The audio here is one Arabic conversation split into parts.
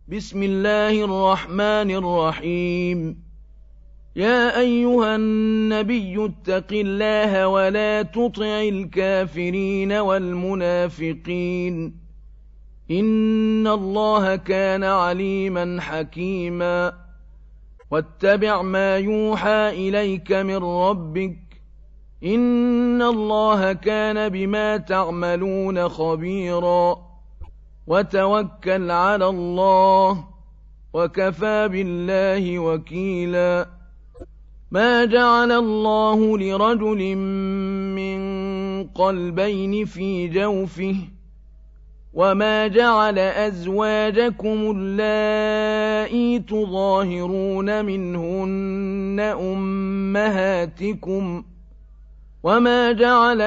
بسم الله الرحمن الرحيم يا أيها النبي اتق الله ولا تطع الكافرين والمنافقين إن الله كان عليما حكيما واتبع ما يوحى إليك من ربك إن الله كان بما تعملون خبيرا وتوكل على الله وكفى بالله وكيلا ما جعل الله لرجل من قلبين في جوفه وما جعل أزواجكم اللائي تظاهرون منهن أمهاتكم وما جعل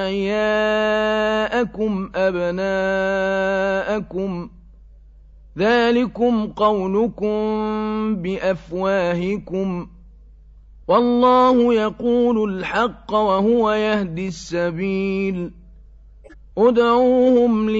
أدعياءكم أبناءكم ذلكم قولكم بأفواهكم والله يقول الحق وهو يهدي السبيل ادعوهم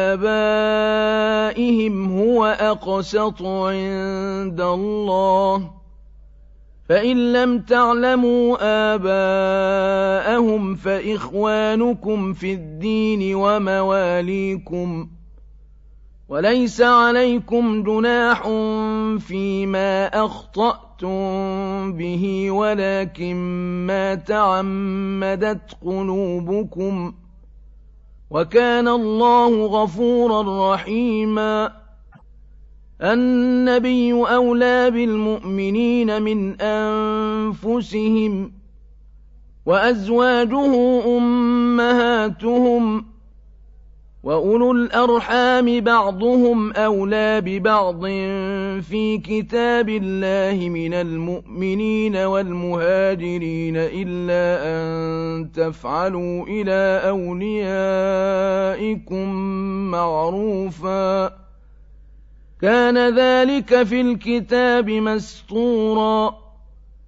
لآبائهم هو أقسط عند الله فإن لم تعلموا آباءهم فإخوانكم في الدين ومواليكم وليس عليكم جناح فيما أخطأتم به ولكن ما تعمدت قلوبكم وكان الله غفورا رحيما النبي أولى بالمؤمنين من أنفسهم وأزواجه أمهاتهم وأولو الأرحام بعضهم أولى ببعض في كتاب الله من المؤمنين والمهاجرين إلا أن تفعلوا إلى أوليائكم معروفا كان ذلك في الكتاب مسطورا